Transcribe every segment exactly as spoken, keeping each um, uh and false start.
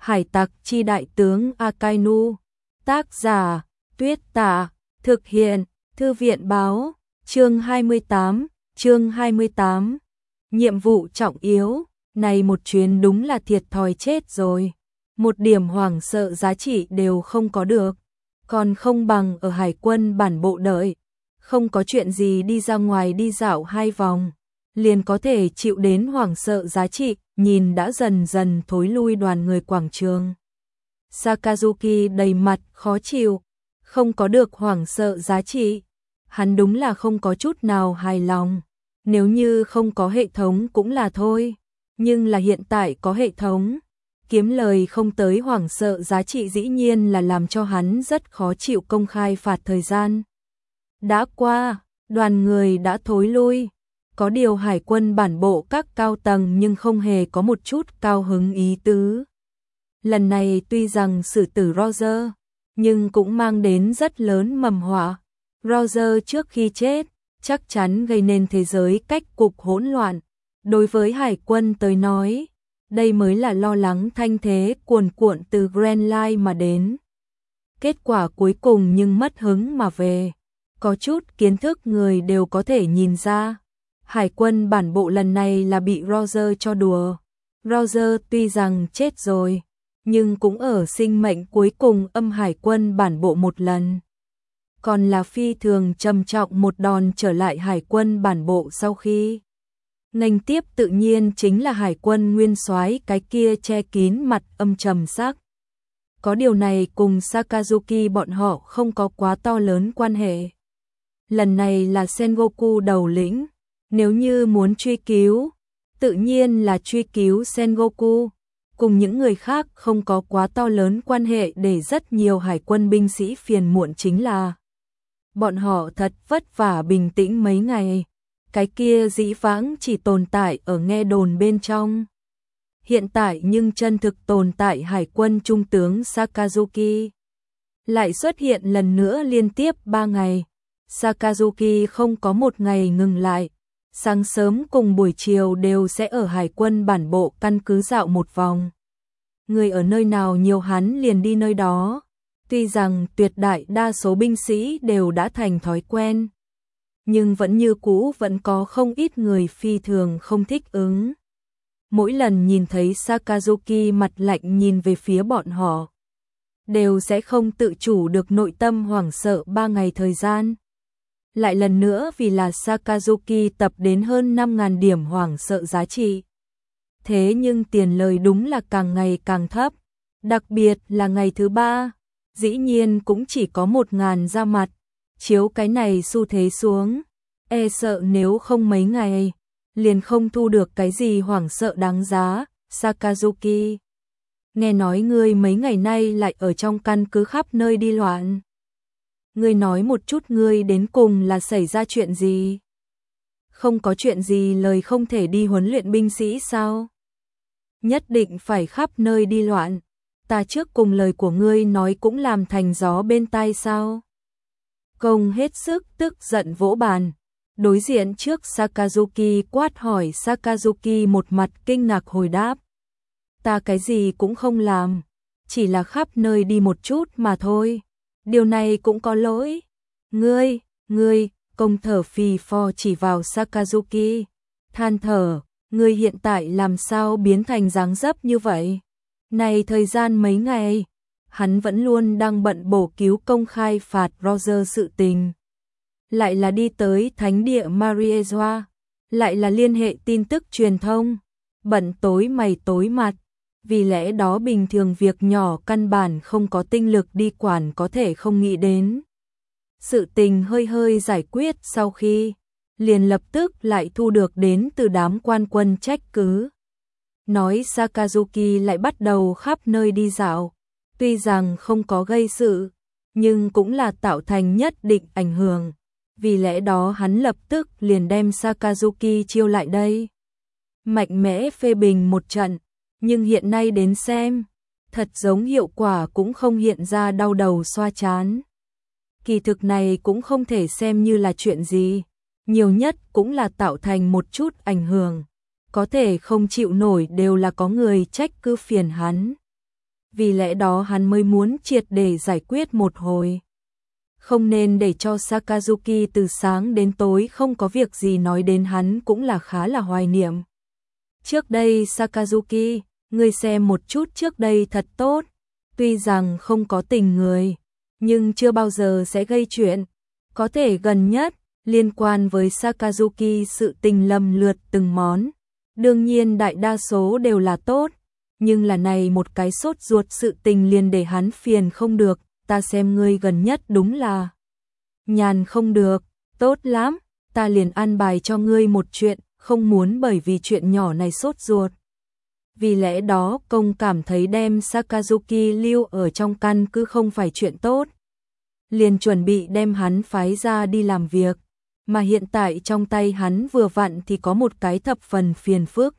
Hải tặc chi đại tướng Akainu. Tác giả, Tuyết Tả. Thực hiện, Thư viện báo. Chương hai mươi tám, chương hai mươi tám. Nhiệm vụ trọng yếu, này một chuyến đúng là thiệt thòi chết rồi. Một điểm hoảng sợ giá trị đều không có được. Còn không bằng ở hải quân bản bộ đợi. Không có chuyện gì đi ra ngoài đi dạo hai vòng. Liền có thể chịu đến hoảng sợ giá trị, nhìn đã dần dần thối lui đoàn người quảng trường. Sakazuki đầy mặt khó chịu, không có được hoảng sợ giá trị. Hắn đúng là không có chút nào hài lòng. Nếu như không có hệ thống cũng là thôi. Nhưng là hiện tại có hệ thống. Kiếm lời không tới hoảng sợ giá trị dĩ nhiên là làm cho hắn rất khó chịu. Công khai phạt thời gian đã qua, đoàn người đã thối lui. Có điều hải quân bản bộ các cao tầng nhưng không hề có một chút cao hứng ý tứ. Lần này tuy rằng xử tử Roger, nhưng cũng mang đến rất lớn mầm họa. Roger trước khi chết, chắc chắn gây nên thế giới cách cục hỗn loạn. Đối với hải quân tới nói, đây mới là lo lắng thanh thế cuồn cuộn từ Grand Line mà đến. Kết quả cuối cùng nhưng mất hứng mà về. Có chút kiến thức người đều có thể nhìn ra. Hải quân bản bộ lần này là bị Roger cho đùa. Roger tuy rằng chết rồi, nhưng cũng ở sinh mệnh cuối cùng âm hải quân bản bộ một lần. Còn là phi thường trầm trọng một đòn trở lại hải quân bản bộ sau khi. Nghênh tiếp tự nhiên chính là hải quân nguyên soái cái kia che kín mặt âm trầm sắc. Có điều này cùng Sakazuki bọn họ không có quá to lớn quan hệ. Lần này là Sengoku đầu lĩnh. Nếu như muốn truy cứu, tự nhiên là truy cứu Sengoku, cùng những người khác không có quá to lớn quan hệ để rất nhiều hải quân binh sĩ phiền muộn chính là bọn họ thật vất vả bình tĩnh mấy ngày, cái kia dĩ vãng chỉ tồn tại ở nghe đồn bên trong. Hiện tại nhưng chân thực tồn tại hải quân trung tướng Sakazuki. Lại xuất hiện lần nữa liên tiếp ba ngày, Sakazuki không có một ngày ngừng lại. Sáng sớm cùng buổi chiều đều sẽ ở hải quân bản bộ căn cứ dạo một vòng. Người ở nơi nào nhiều hắn liền đi nơi đó. Tuy rằng tuyệt đại đa số binh sĩ đều đã thành thói quen, nhưng vẫn như cũ vẫn có không ít người phi thường không thích ứng. Mỗi lần nhìn thấy Sakazuki mặt lạnh nhìn về phía bọn họ, đều sẽ không tự chủ được nội tâm hoảng sợ ba ngày thời gian. Lại lần nữa vì là Sakazuki tập đến hơn năm nghìn điểm hoảng sợ giá trị. Thế nhưng tiền lời đúng là càng ngày càng thấp. Đặc biệt là ngày thứ ba, dĩ nhiên cũng chỉ có một nghìn ra mặt. Chiếu cái này xu thế xuống, e sợ nếu không mấy ngày, liền không thu được cái gì hoảng sợ đáng giá. Sakazuki, nghe nói ngươi mấy ngày nay lại ở trong căn cứ khắp nơi đi loạn. Ngươi nói một chút ngươi đến cùng là xảy ra chuyện gì? Không có chuyện gì lời không thể đi huấn luyện binh sĩ sao? Nhất định phải khắp nơi đi loạn. Ta trước cùng lời của ngươi nói cũng làm thành gió bên tai sao? Công hết sức tức giận vỗ bàn. Đối diện trước Sakazuki quát hỏi. Sakazuki một mặt kinh ngạc hồi đáp. Ta cái gì cũng không làm. Chỉ là khắp nơi đi một chút mà thôi. Điều này cũng có lỗi. Ngươi, ngươi, công thở phì phò chỉ vào Sakazuki. Than thở, ngươi hiện tại làm sao biến thành dáng dấp như vậy? Này thời gian mấy ngày, hắn vẫn luôn đang bận bổ cứu công khai phạt Roger sự tình. Lại là đi tới thánh địa Mariejoa, lại là liên hệ tin tức truyền thông, bận tối mày tối mặt. Vì lẽ đó bình thường việc nhỏ căn bản không có tinh lực đi quản có thể không nghĩ đến. Sự tình hơi hơi giải quyết sau khi, liền lập tức lại thu được đến từ đám quan quân trách cứ. Nói Sakazuki lại bắt đầu khắp nơi đi dạo, tuy rằng không có gây sự, nhưng cũng là tạo thành nhất định ảnh hưởng. Vì lẽ đó hắn lập tức liền đem Sakazuki chiêu lại đây. Mạnh mẽ phê bình một trận. Nhưng hiện nay đến xem, thật giống hiệu quả cũng không hiện ra đau đầu xoa chán. Kỳ thực này cũng không thể xem như là chuyện gì, nhiều nhất cũng là tạo thành một chút ảnh hưởng. Có thể không chịu nổi đều là có người trách cứ phiền hắn. vì lẽ đó hắn mới muốn triệt để giải quyết một hồi. Không nên để cho Sakazuki từ sáng đến tối không có việc gì nói đến hắn cũng là khá là hoài niệm. Trước đây Sakazuki, ngươi xem một chút trước đây thật tốt, tuy rằng không có tình người, nhưng chưa bao giờ sẽ gây chuyện. Có thể gần nhất, liên quan với Sakazuki sự tình lầm lượt từng món. Đương nhiên đại đa số đều là tốt, nhưng là này một cái sốt ruột sự tình liền để hắn phiền không được, ta xem ngươi gần nhất đúng là nhàn không được, tốt lắm, ta liền an bài cho ngươi một chuyện, không muốn bởi vì chuyện nhỏ này sốt ruột. Vì lẽ đó công cảm thấy đem Sakazuki lưu ở trong căn cứ không phải chuyện tốt. Liền chuẩn bị đem hắn phái ra đi làm việc, mà hiện tại trong tay hắn vừa vặn thì có một cái thập phần phiền phức.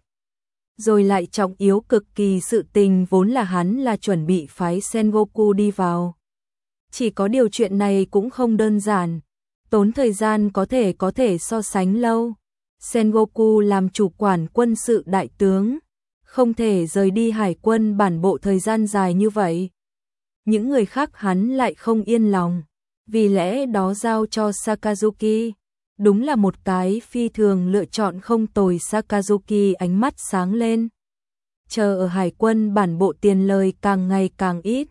Rồi lại trọng yếu cực kỳ sự tình vốn là hắn là chuẩn bị phái Sengoku đi vào. Chỉ có điều chuyện này cũng không đơn giản, tốn thời gian có thể có thể so sánh lâu. Sengoku làm chủ quản quân sự đại tướng, không thể rời đi hải quân bản bộ thời gian dài như vậy. Những người khác hắn lại không yên lòng, vì lẽ đó giao cho Sakazuki. Đúng là một cái phi thường lựa chọn không tồi. Sakazuki ánh mắt sáng lên. Chờ ở hải quân bản bộ tiền lời càng ngày càng ít.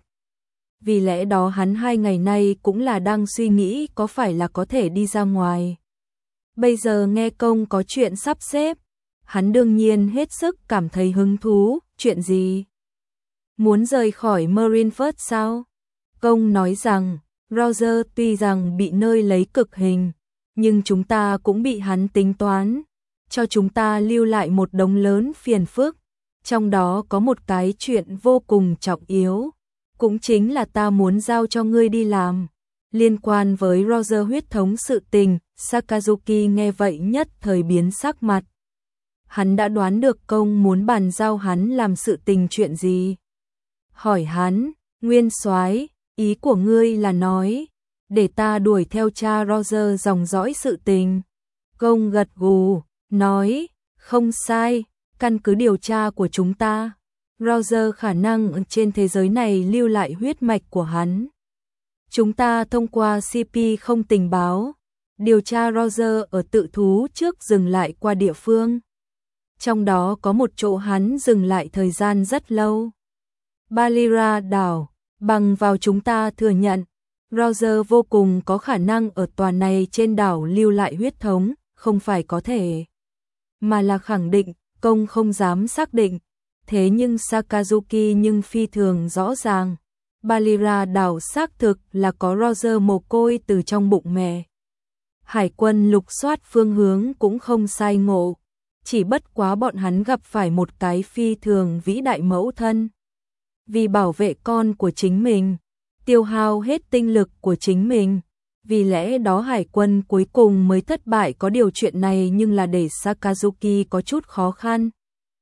Vì lẽ đó hắn hai ngày nay cũng là đang suy nghĩ có phải là có thể đi ra ngoài. Bây giờ nghe công có chuyện sắp xếp, hắn đương nhiên hết sức cảm thấy hứng thú. Chuyện gì? Muốn rời khỏi Marineford sao? Công nói rằng, Roger tuy rằng bị nơi lấy cực hình, nhưng chúng ta cũng bị hắn tính toán, cho chúng ta lưu lại một đống lớn phiền phức. Trong đó có một cái chuyện vô cùng trọng yếu, cũng chính là ta muốn giao cho ngươi đi làm. Liên quan với Roger huyết thống sự tình, Sakazuki nghe vậy nhất thời biến sắc mặt. Hắn đã đoán được công muốn bàn giao hắn làm sự tình chuyện gì. Hỏi hắn, Nguyên soái, ý của ngươi là nói, để ta đuổi theo cha Roger dòng dõi sự tình. Công gật gù, nói, không sai, căn cứ điều tra của chúng ta, Roger khả năng trên thế giới này lưu lại huyết mạch của hắn. Chúng ta thông qua xê pê không tình báo, điều tra Roger ở tự thú trước dừng lại qua địa phương. Trong đó có một chỗ hắn dừng lại thời gian rất lâu. Balira đảo, bằng vào chúng ta thừa nhận, Roger vô cùng có khả năng ở tòa này trên đảo lưu lại huyết thống, không phải có thể, mà là khẳng định, công không dám xác định. Thế nhưng Sakazuki nhưng phi thường rõ ràng, Balira đảo xác thực là có Roger mồ côi từ trong bụng mẹ. Hải quân lục soát phương hướng cũng không sai ngộ, chỉ bất quá bọn hắn gặp phải một cái phi thường vĩ đại mẫu thân. Vì bảo vệ con của chính mình, tiêu hao hết tinh lực của chính mình, vì lẽ đó hải quân cuối cùng mới thất bại. Có điều chuyện này nhưng là để Sakazuki có chút khó khăn.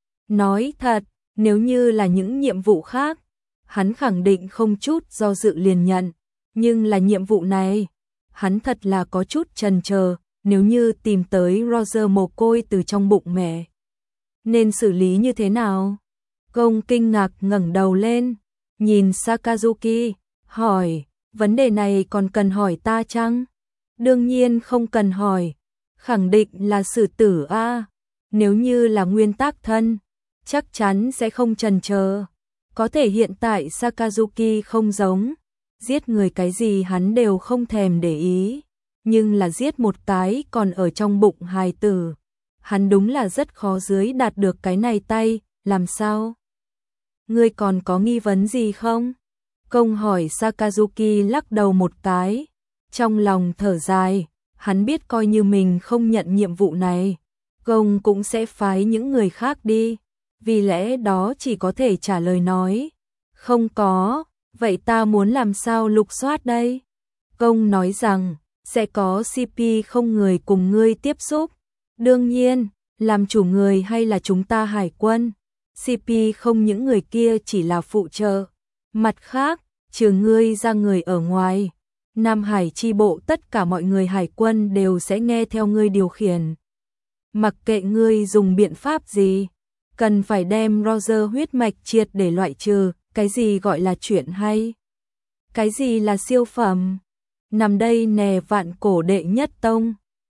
Nói thật, nếu như là những nhiệm vụ khác, hắn khẳng định không chút do dự liền nhận, nhưng là nhiệm vụ này, hắn thật là có chút chần chờ. Nếu như tìm tới Roger mồ côi từ trong bụng mẹ, nên xử lý như thế nào? Công kinh ngạc ngẩng đầu lên, nhìn Sakazuki, hỏi, vấn đề này còn cần hỏi ta chăng? Đương nhiên không cần hỏi, khẳng định là xử tử a. Nếu như là nguyên tắc thân, chắc chắn sẽ không chần chờ. Có thể hiện tại Sakazuki không giống, giết người cái gì hắn đều không thèm để ý, nhưng là giết một cái còn ở trong bụng hài tử, hắn đúng là rất khó dưới đạt được cái này tay. Làm sao? Ngươi còn có nghi vấn gì không? Công hỏi. Sakazuki lắc đầu một cái, trong lòng thở dài, hắn biết coi như mình không nhận nhiệm vụ này, công cũng sẽ phái những người khác đi, vì lẽ đó chỉ có thể trả lời nói, không có. Vậy ta muốn làm sao lục soát đây? Công nói rằng, sẽ có xê pê không người cùng ngươi tiếp xúc. Đương nhiên, làm chủ người hay là chúng ta hải quân, xê pê không những người kia chỉ là phụ trợ. Mặt khác, trừ ngươi ra người ở ngoài, Nam Hải chi bộ tất cả mọi người hải quân đều sẽ nghe theo ngươi điều khiển. Mặc kệ ngươi dùng biện pháp gì, cần phải đem Roger huyết mạch triệt để loại trừ, Cái gì gọi là chuyện hay? Cái gì là siêu phẩm? Nằm đây nè vạn cổ đệ nhất tông.